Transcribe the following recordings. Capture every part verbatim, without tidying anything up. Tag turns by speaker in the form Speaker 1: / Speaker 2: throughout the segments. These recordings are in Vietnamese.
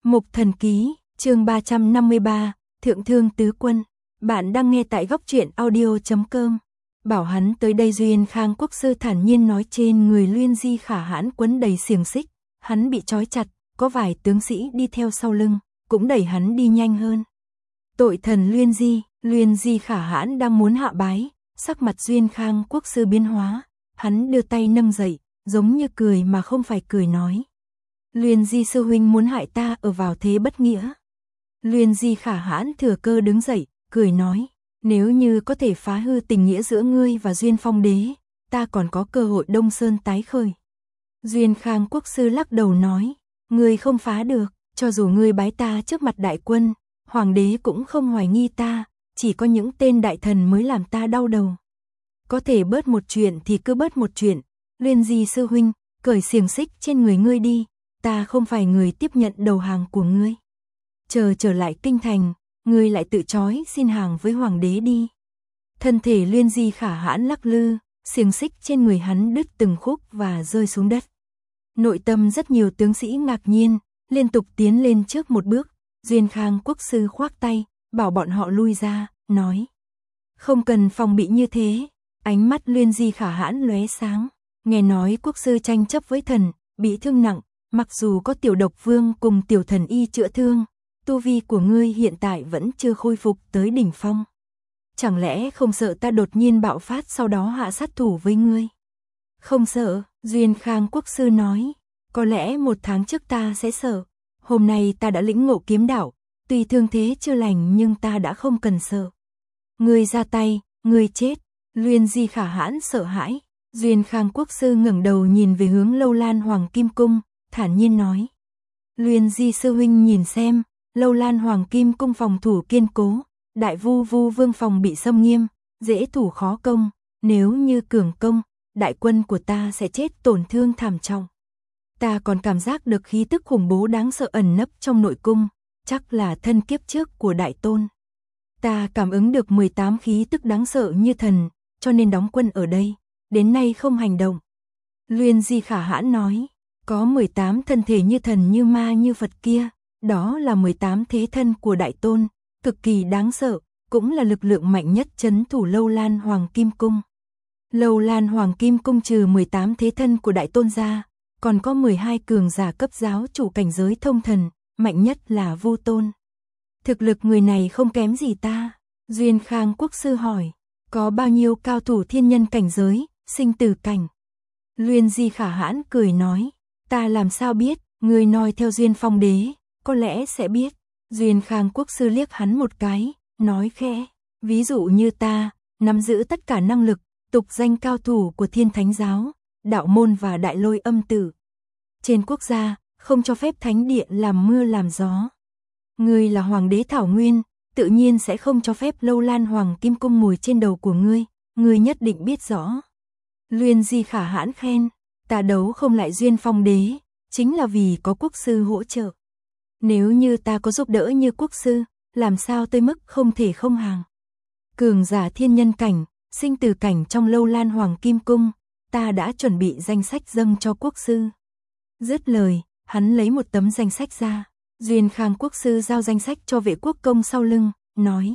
Speaker 1: Mục Thần Ký, chương ba trăm năm mươi ba, Thượng Thương Tứ Quân. Bạn đang nghe tại góc truyện audio chấm com. Bảo hắn tới đây. Duyên Khang Quốc sư thản nhiên nói. Trên người Luyên Di Khả Hãn quấn đầy xiềng xích, hắn bị trói chặt, có vài tướng sĩ đi theo sau lưng, cũng đẩy hắn đi nhanh hơn. Tội thần Luyên Di, Luyên Di Khả Hãn đang muốn hạ bái, sắc mặt Duyên Khang Quốc sư biến hóa, hắn đưa tay nâng dậy, giống như cười mà không phải cười nói. Luyên Di sư huynh muốn hại ta ở vào thế bất nghĩa. Luyên Di Khả Hãn thừa cơ đứng dậy, cười nói, nếu như có thể phá hư tình nghĩa giữa ngươi và Duyên Phong đế, ta còn có cơ hội Đông Sơn tái khởi. Duyên Khang Quốc sư lắc đầu nói, ngươi không phá được, cho dù ngươi bái ta trước mặt đại quân, hoàng đế cũng không hoài nghi ta, chỉ có những tên đại thần mới làm ta đau đầu. Có thể bớt một chuyện thì cứ bớt một chuyện. Luyên Di sư huynh, cởi xiềng xích trên người ngươi đi, ta không phải người tiếp nhận đầu hàng của ngươi. Chờ trở lại kinh thành, ngươi lại tự trói xin hàng với hoàng đế đi. Thân thể Luyên Di Khả Hãn lắc lư, xiềng xích trên người hắn đứt từng khúc và rơi xuống đất. Nội tâm rất nhiều tướng sĩ ngạc nhiên, liên tục tiến lên trước một bước. Duyên Khang Quốc sư khoác tay, bảo bọn họ lui ra, nói, không cần phòng bị như thế. Ánh mắt Luyên Di Khả Hãn lóe sáng, nghe nói quốc sư tranh chấp với thần, bị thương nặng, mặc dù có Tiểu Độc Vương cùng Tiểu Thần Y chữa thương, tu vi của ngươi hiện tại vẫn chưa khôi phục tới đỉnh phong. Chẳng lẽ không sợ ta đột nhiên bạo phát sau đó hạ sát thủ với ngươi? Không sợ, Duyên Khang Quốc sư nói, có lẽ một tháng trước ta sẽ sợ, hôm nay ta đã lĩnh ngộ kiếm đạo, tuy thương thế chưa lành nhưng ta đã không cần sợ. Ngươi ra tay, ngươi chết. Luyên Di Khả Hãn sợ hãi. Duyên Khang Quốc sư ngẩng đầu nhìn về hướng Lâu Lan Hoàng Kim Cung, thản nhiên nói, Luyên Di sư huynh nhìn xem, Lâu Lan Hoàng Kim Cung phòng thủ kiên cố, Đại Vu Vu Vương phòng bị xâm nghiêm, dễ thủ khó công, nếu như cường công, đại quân của ta sẽ chết tổn thương thảm trọng. Ta còn cảm giác được khí tức khủng bố đáng sợ ẩn nấp trong nội cung, chắc là thân kiếp trước của đại tôn. Ta cảm ứng được mười tám khí tức đáng sợ như thần, cho nên đóng quân ở đây, đến nay không hành động. Luyên Di Khả Hãn nói, có mười tám thân thể như thần như ma như Phật kia, đó là mười tám thế thân của đại tôn, cực kỳ đáng sợ, cũng là lực lượng mạnh nhất trấn thủ Lâu Lan Hoàng Kim Cung. Lâu Lan Hoàng Kim Cung trừ mười tám thế thân của đại tôn ra, còn có mười hai cường giả cấp giáo chủ cảnh giới thông thần, mạnh nhất là Vu Tôn. Thực lực người này không kém gì ta. Duyên Khang Quốc sư hỏi, có bao nhiêu cao thủ thiên nhân cảnh giới, sinh tử cảnh? Luyên Di Khả Hãn cười nói, ta làm sao biết, người nói theo Duyên Phong đế, có lẽ sẽ biết. Duyên Khang Quốc sư liếc hắn một cái, nói khẽ, ví dụ như ta, nắm giữ tất cả năng lực, tục danh cao thủ của Thiên Thánh giáo, đạo môn và Đại Lôi Âm tử. Trên quốc gia, không cho phép thánh địa làm mưa làm gió. Ngươi là hoàng đế Thảo Nguyên, tự nhiên sẽ không cho phép Lâu Lan Hoàng Kim Cung mùi trên đầu của ngươi, ngươi nhất định biết rõ. Luyên Di Khả Hãn khen, ta đấu không lại Duyên Phong đế, chính là vì có quốc sư hỗ trợ. Nếu như ta có giúp đỡ như quốc sư, làm sao tới mức không thể không hàng. Cường giả thiên nhân cảnh, sinh tử cảnh trong Lâu Lan Hoàng Kim Cung, ta đã chuẩn bị danh sách dâng cho quốc sư. Dứt lời, hắn lấy một tấm danh sách ra. Duyên Khang Quốc sư giao danh sách cho Vệ Quốc Công sau lưng, nói,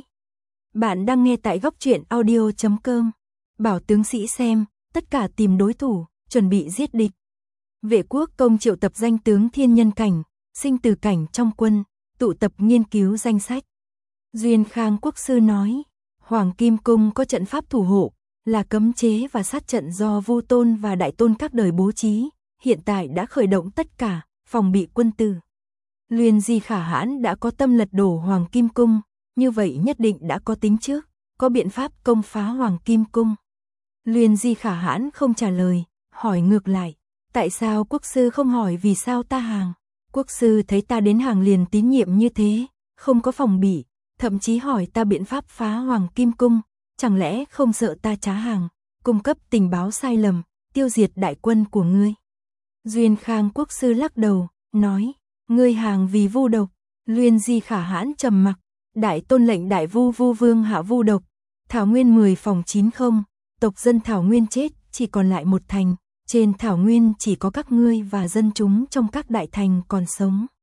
Speaker 1: bạn đang nghe tại góc truyện audio chấm com. Bảo tướng sĩ xem, tất cả tìm đối thủ, chuẩn bị giết địch. Vệ Quốc Công triệu tập danh tướng thiên nhân cảnh, sinh tử cảnh trong quân, tụ tập nghiên cứu danh sách. Duyên Khang Quốc sư nói, Hoàng Kim Cung có trận pháp thủ hộ, là cấm chế và sát trận do Vu Tôn và Đại Tôn các đời bố trí, hiện tại đã khởi động tất cả, phòng bị quân tử. Luyên Di Khả Hãn đã có tâm lật đổ Hoàng Kim Cung, như vậy nhất định đã có tính trước, có biện pháp công phá Hoàng Kim Cung. Luyên Di Khả Hãn không trả lời, hỏi ngược lại, tại sao quốc sư không hỏi vì sao ta hàng? Quốc sư thấy ta đến hàng liền tín nhiệm như thế, không có phòng bị, thậm chí hỏi ta biện pháp phá Hoàng Kim Cung, chẳng lẽ không sợ ta trá hàng, cung cấp tình báo sai lầm, tiêu diệt đại quân của ngươi? Duyên Khang Quốc sư lắc đầu, nói, ngươi hàng vì vu độc. Luyên Di Khả Hãn trầm mặc, đại tôn lệnh Đại Vu Vu Vương hạ vu độc, Thảo Nguyên mười phòng chín không, tộc dân Thảo Nguyên chết, chỉ còn lại một thành, trên Thảo Nguyên chỉ có các ngươi và dân chúng trong các đại thành còn sống.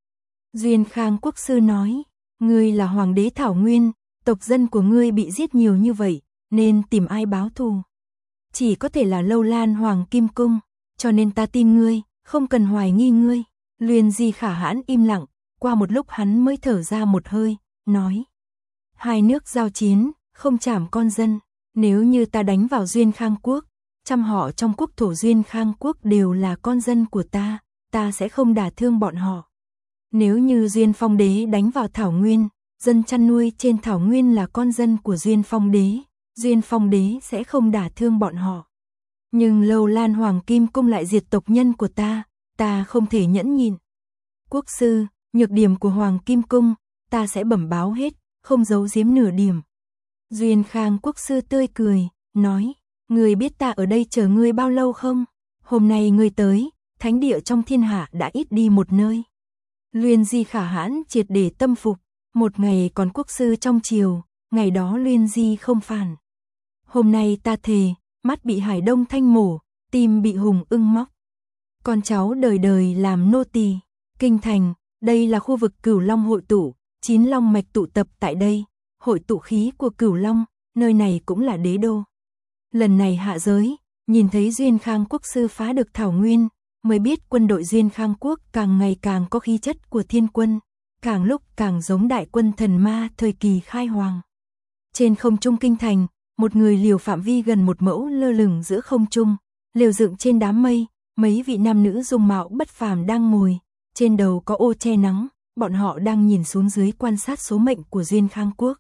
Speaker 1: Duyên Khang Quốc sư nói, ngươi là hoàng đế Thảo Nguyên, tộc dân của ngươi bị giết nhiều như vậy, nên tìm ai báo thù? Chỉ có thể là Lâu Lan Hoàng Kim Cung, cho nên ta tin ngươi, không cần hoài nghi ngươi. Luyên Di Khả Hãn im lặng, qua một lúc hắn mới thở ra một hơi, nói. Hai nước giao chiến, không chảm con dân, nếu như ta đánh vào Duyên Khang Quốc, trăm họ trong quốc thổ Duyên Khang Quốc đều là con dân của ta, ta sẽ không đả thương bọn họ. Nếu như Duyên Phong Đế đánh vào Thảo Nguyên, dân chăn nuôi trên Thảo Nguyên là con dân của Duyên Phong Đế, Duyên Phong Đế sẽ không đả thương bọn họ. Nhưng Lâu Lan Hoàng Kim Cung lại diệt tộc nhân của ta, ta không thể nhẫn nhịn. Quốc sư, nhược điểm của Hoàng Kim Cung, ta sẽ bẩm báo hết, không giấu giếm nửa điểm. Duyên Khang Quốc sư tươi cười, nói, ngươi biết ta ở đây chờ ngươi bao lâu không? Hôm nay ngươi tới, thánh địa trong thiên hạ đã ít đi một nơi. Luyên Di Khả Hãn triệt để tâm phục, một ngày còn quốc sư trong triều, ngày đó Luyên Di không phản. Hôm nay ta thề, mắt bị Hải Đông Thanh mổ, tim bị Hùng Ưng móc. Con cháu đời đời làm nô tỳ. Kinh thành, đây là khu vực Cửu Long hội tụ, chín long mạch tụ tập tại đây, hội tụ khí của Cửu Long, nơi này cũng là đế đô. Lần này hạ giới, nhìn thấy Duyên Khang Quốc sư phá được Thảo Nguyên, mới biết quân đội Duyên Khang Quốc càng ngày càng có khí chất của thiên quân, càng lúc càng giống đại quân thần ma thời kỳ khai hoàng. Trên không trung kinh thành, một người liều phạm vi gần một mẫu lơ lửng giữa không trung, liều dựng trên đám mây, mấy vị nam nữ dung mạo bất phàm đang ngồi, trên đầu có ô che nắng, bọn họ đang nhìn xuống dưới quan sát số mệnh của Duyên Khang Quốc.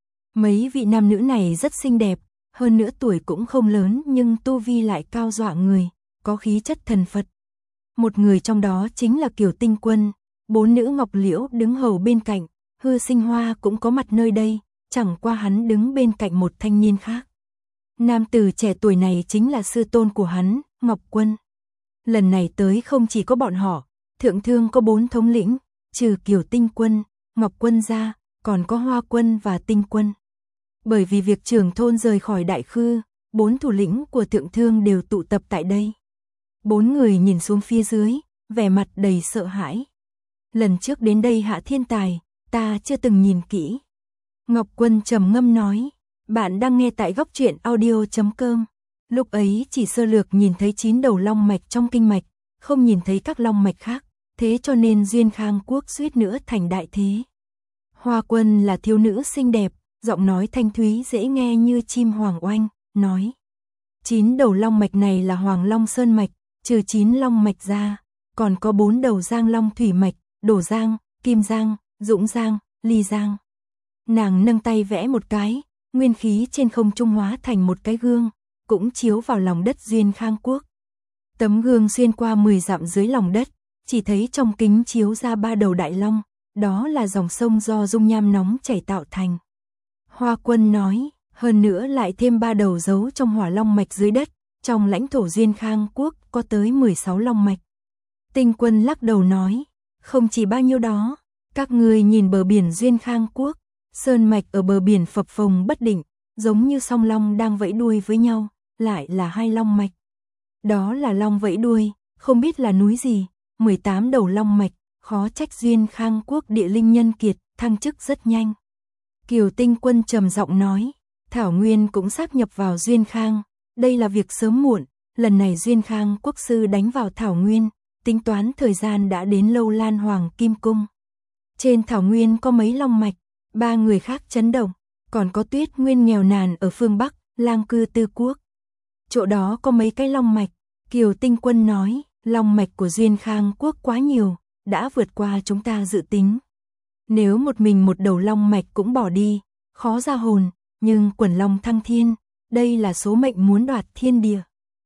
Speaker 1: Mấy vị nam nữ này rất xinh đẹp, hơn nữa tuổi cũng không lớn nhưng tu vi lại cao dọa người, có khí chất thần Phật. Một người trong đó chính là Kiều Tinh Quân, bốn nữ Ngọc Liễu đứng hầu bên cạnh, Hư Sinh Hoa cũng có mặt nơi đây, chẳng qua hắn đứng bên cạnh một thanh niên khác. Nam tử trẻ tuổi này chính là sư tôn của hắn, Ngọc Quân. Lần này tới không chỉ có bọn họ, thượng thương có bốn thống lĩnh, trừ Kiều Tinh Quân, Ngọc Quân ra, còn có Hoa Quân và Tinh Quân. Bởi vì việc trưởng thôn rời khỏi Đại Khư, bốn thủ lĩnh của thượng thương đều tụ tập tại đây. Bốn người nhìn xuống phía dưới, vẻ mặt đầy sợ hãi. Lần trước đến đây hạ thiên tài, ta chưa từng nhìn kỹ. Ngọc Quân trầm ngâm nói, bạn đang nghe tại góc truyện audio chấm com. Lúc ấy chỉ sơ lược nhìn thấy chín đầu long mạch trong kinh mạch, không nhìn thấy các long mạch khác, thế cho nên Duyên Khang Quốc suýt nữa thành đại thế. Hoa Quân là thiếu nữ xinh đẹp, giọng nói thanh thúy dễ nghe như chim hoàng oanh, nói. Chín đầu long mạch này là Hoàng Long Sơn Mạch, trừ chín long mạch ra, còn có bốn đầu Giang Long Thủy Mạch, Đổ Giang, Kim Giang, Dũng Giang, Ly Giang. Nàng nâng tay vẽ một cái, nguyên khí trên không trung hóa thành một cái gương, cũng chiếu vào lòng đất Duyên Khang Quốc. Tấm gương xuyên qua mười dặm dưới lòng đất, chỉ thấy trong kính chiếu ra ba đầu đại long, đó là dòng sông do dung nham nóng chảy tạo thành. Hoa Quân nói, hơn nữa lại thêm ba đầu giấu trong hỏa long mạch dưới đất, trong lãnh thổ Duyên Khang Quốc có tới mười sáu long mạch. Tinh Quân lắc đầu nói, không chỉ bao nhiêu đó, các ngươi nhìn bờ biển Duyên Khang Quốc, sơn mạch ở bờ biển phập phồng bất định, giống như song long đang vẫy đuôi với nhau, lại là hai long mạch. Đó là long vẫy đuôi, không biết là núi gì, mười tám đầu long mạch, khó trách Duyên Khang Quốc địa linh nhân kiệt, thăng chức rất nhanh. Kiều Tinh Quân trầm giọng nói, Thảo Nguyên cũng sáp nhập vào Duyên Khang, đây là việc sớm muộn, lần này Duyên Khang Quốc sư đánh vào Thảo Nguyên, tính toán thời gian đã đến Lâu Lan Hoàng Kim Cung. Trên Thảo Nguyên có mấy long mạch, ba người khác chấn động, còn có Tuyết Nguyên nghèo nàn ở phương Bắc, lang cư Tư Quốc. Chỗ đó có mấy cái long mạch, Kiều Tinh Quân nói, long mạch của Duyên Khang Quốc quá nhiều, đã vượt qua chúng ta dự tính. Nếu một mình một đầu long mạch cũng bỏ đi, khó ra hồn, nhưng quần long thăng thiên, đây là số mệnh muốn đoạt thiên địa.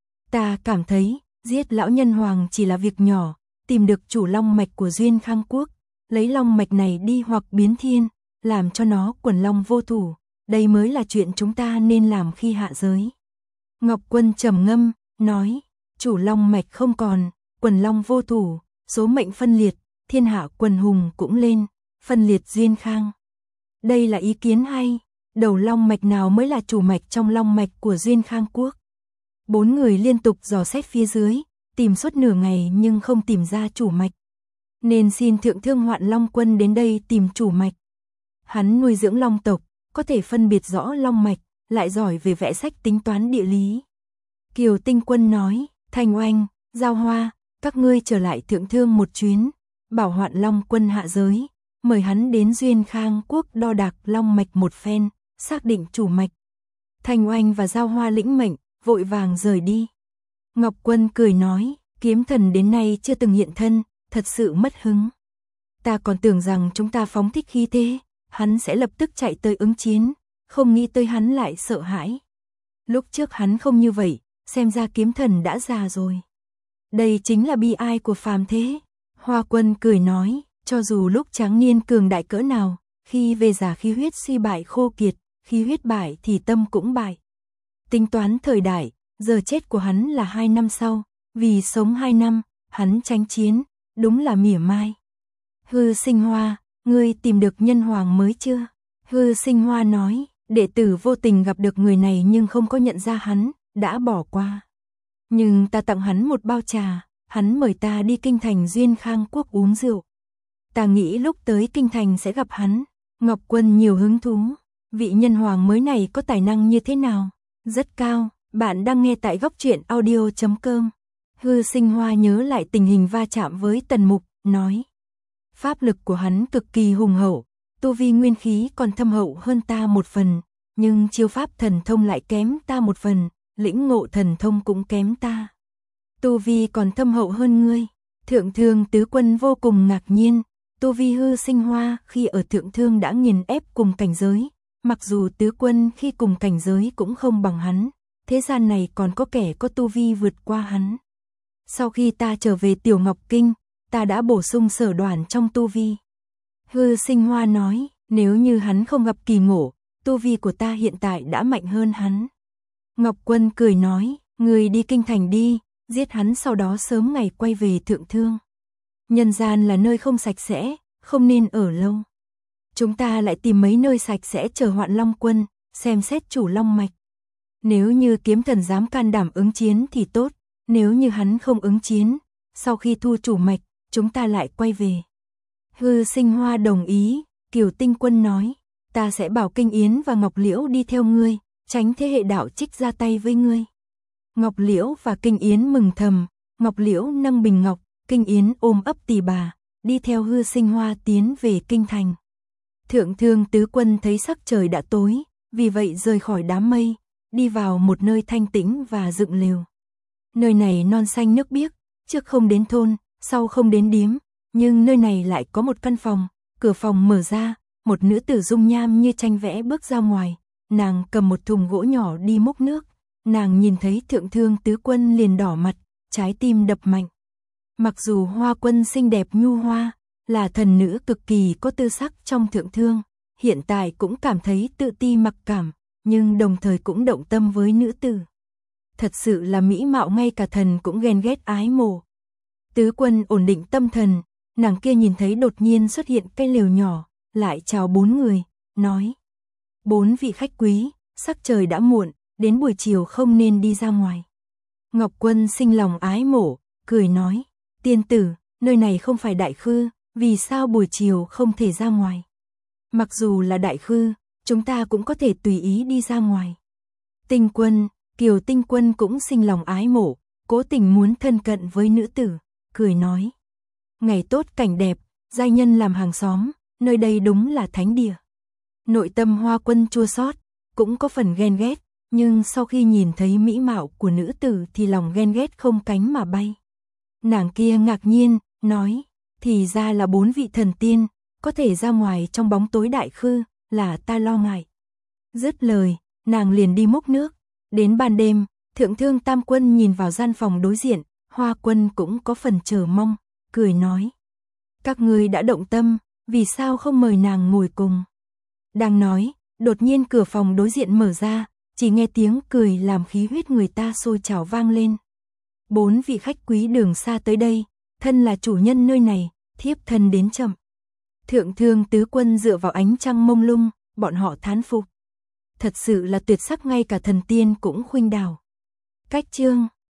Speaker 1: Ta cảm thấy, giết lão nhân hoàng chỉ là việc nhỏ, tìm được chủ long mạch của Duyên Khang Quốc, lấy long mạch này đi hoặc biến thiên, làm cho nó quần long vô thủ, đây mới là chuyện chúng ta nên làm khi hạ giới. Ngọc Quân trầm ngâm, nói, chủ long mạch không còn, quần long vô thủ, số mệnh phân liệt, thiên hạ quần hùng cũng lên, phân liệt Duyên Khang. Đây là ý kiến hay, đầu long mạch nào mới là chủ mạch trong long mạch của Duyên Khang Quốc. Bốn người liên tục dò xét phía dưới, tìm suốt nửa ngày nhưng không tìm ra chủ mạch. nên xin thượng thương Hoạn Long Quân đến đây tìm chủ mạch. Hắn nuôi dưỡng long tộc, có thể phân biệt rõ long mạch, lại giỏi về vẽ sách tính toán địa lý. Kiều Tinh Quân nói, Thanh Oanh, Giao Hoa, các ngươi trở lại thượng thương một chuyến, bảo Hoạn Long Quân hạ giới, mời hắn đến Duyên Khang Quốc đo đạc long mạch một phen, xác định chủ mạch. Thanh Oanh và Giao Hoa lĩnh mệnh, vội vàng rời đi. Ngọc Quân cười nói, kiếm thần đến nay chưa từng hiện thân, thật sự mất hứng. Ta còn tưởng rằng chúng ta phóng thích khí thế, hắn sẽ lập tức chạy tới ứng chiến, không nghĩ tới hắn lại sợ hãi. Lúc trước hắn không như vậy, xem ra kiếm thần đã già rồi. Đây chính là bi ai của phàm thế. Hoa Quân cười nói, cho dù lúc tráng niên cường đại cỡ nào, khi về già khí huyết suy bại khô kiệt, khí huyết bại thì tâm cũng bại. Tính toán thời đại, giờ chết của hắn là hai năm sau, vì sống hai năm, hắn tránh chiến, đúng là mỉa mai. Hư Sinh Hoa, ngươi tìm được nhân hoàng mới chưa? Hư Sinh Hoa nói, đệ tử vô tình gặp được người này nhưng không có nhận ra hắn, đã bỏ qua. Nhưng ta tặng hắn một bao trà, hắn mời ta đi kinh thành Duyên Khang Quốc uống rượu. Ta nghĩ lúc tới kinh thành sẽ gặp hắn. Ngọc Quân nhiều hứng thú, vị nhân hoàng mới này có tài năng như thế nào? Rất cao, bạn đang nghe tại góc truyện audio chấm com. Hư Sinh Hoa nhớ lại tình hình va chạm với Tần Mục, nói. Pháp lực của hắn cực kỳ hùng hậu, tu vi nguyên khí còn thâm hậu hơn ta một phần, nhưng chiêu pháp thần thông lại kém ta một phần, lĩnh ngộ thần thông cũng kém ta. Tu vi còn thâm hậu hơn ngươi. Thượng Thương Tứ Quân vô cùng ngạc nhiên, tu vi Hư Sinh Hoa khi ở Thượng Thương đã nghiền ép cùng cảnh giới, mặc dù Tứ Quân khi cùng cảnh giới cũng không bằng hắn, thế gian này còn có kẻ có tu vi vượt qua hắn. Sau khi ta trở về Tiểu Ngọc Kinh, ta đã bổ sung sở đoản trong tu vi. Hư Sinh Hoa nói, nếu như hắn không gặp kỳ ngộ, tu vi của ta hiện tại đã mạnh hơn hắn. Ngọc Quân cười nói, người đi kinh thành đi, giết hắn sau đó sớm ngày quay về Thượng Thương. Nhân gian là nơi không sạch sẽ, không nên ở lâu. Chúng ta lại tìm mấy nơi sạch sẽ chờ Hoạn Long Quân, xem xét chủ long mạch. Nếu như kiếm thần dám can đảm ứng chiến thì tốt, nếu như hắn không ứng chiến, sau khi thu chủ mạch, chúng ta lại quay về. Hư Sinh Hoa đồng ý, Kiều Tinh Quân nói, ta sẽ bảo Kinh Yến và Ngọc Liễu đi theo ngươi, tránh thế hệ đạo trích ra tay với ngươi. Ngọc Liễu và Kinh Yến mừng thầm, Ngọc Liễu nâng bình ngọc, Kinh Yến ôm ấp tỳ bà, đi theo Hư Sinh Hoa tiến về kinh thành. Thượng Thương Tứ Quân thấy sắc trời đã tối, vì vậy rời khỏi đám mây, đi vào một nơi thanh tĩnh và dựng lều. Nơi này non xanh nước biếc, trước không đến thôn, sau không đến điếm, nhưng nơi này lại có một căn phòng, cửa phòng mở ra, một nữ tử dung nham như tranh vẽ bước ra ngoài, nàng cầm một thùng gỗ nhỏ đi múc nước, nàng nhìn thấy Thượng Thương Tứ Quân liền đỏ mặt, trái tim đập mạnh. Mặc dù Hoa Quân xinh đẹp nhu hoa, là thần nữ cực kỳ có tư sắc trong Thượng Thương, hiện tại cũng cảm thấy tự ti mặc cảm, nhưng đồng thời cũng động tâm với nữ tử. Thật sự là mỹ mạo ngay cả thần cũng ghen ghét ái mộ. Tứ Quân ổn định tâm thần, nàng kia nhìn thấy đột nhiên xuất hiện cây lều nhỏ, lại chào bốn người, nói. Bốn vị khách quý, sắc trời đã muộn, đến buổi chiều không nên đi ra ngoài. Ngọc Quân sinh lòng ái mộ, cười nói. Tiên tử, nơi này không phải đại khư, vì sao buổi chiều không thể ra ngoài? Mặc dù là đại khư, chúng ta cũng có thể tùy ý đi ra ngoài. Tinh Quân, Kiều Tinh Quân cũng sinh lòng ái mộ, cố tình muốn thân cận với nữ tử, cười nói. Ngày tốt cảnh đẹp, giai nhân làm hàng xóm, nơi đây đúng là thánh địa. Nội tâm Hoa Quân chua xót, cũng có phần ghen ghét, nhưng sau khi nhìn thấy mỹ mạo của nữ tử thì lòng ghen ghét không cánh mà bay. Nàng kia ngạc nhiên, nói, thì ra là bốn vị thần tiên, có thể ra ngoài trong bóng tối đại khư, là ta lo ngại. Dứt lời, nàng liền đi múc nước. Đến ban đêm, Thượng Thương Tam Quân nhìn vào gian phòng đối diện, Hoa Quân cũng có phần chờ mong, cười nói. Các ngươi đã động tâm, vì sao không mời nàng ngồi cùng? Đang nói, đột nhiên cửa phòng đối diện mở ra, chỉ nghe tiếng cười làm khí huyết người ta sôi trào vang lên. Bốn vị khách quý đường xa tới đây, thân là chủ nhân nơi này, thiếp thân đến chậm. Thượng Thương Tứ Quân dựa vào ánh trăng mông lung, bọn họ thán phục. Thật sự là tuyệt sắc ngay cả thần tiên cũng khuynh đảo. Cách chương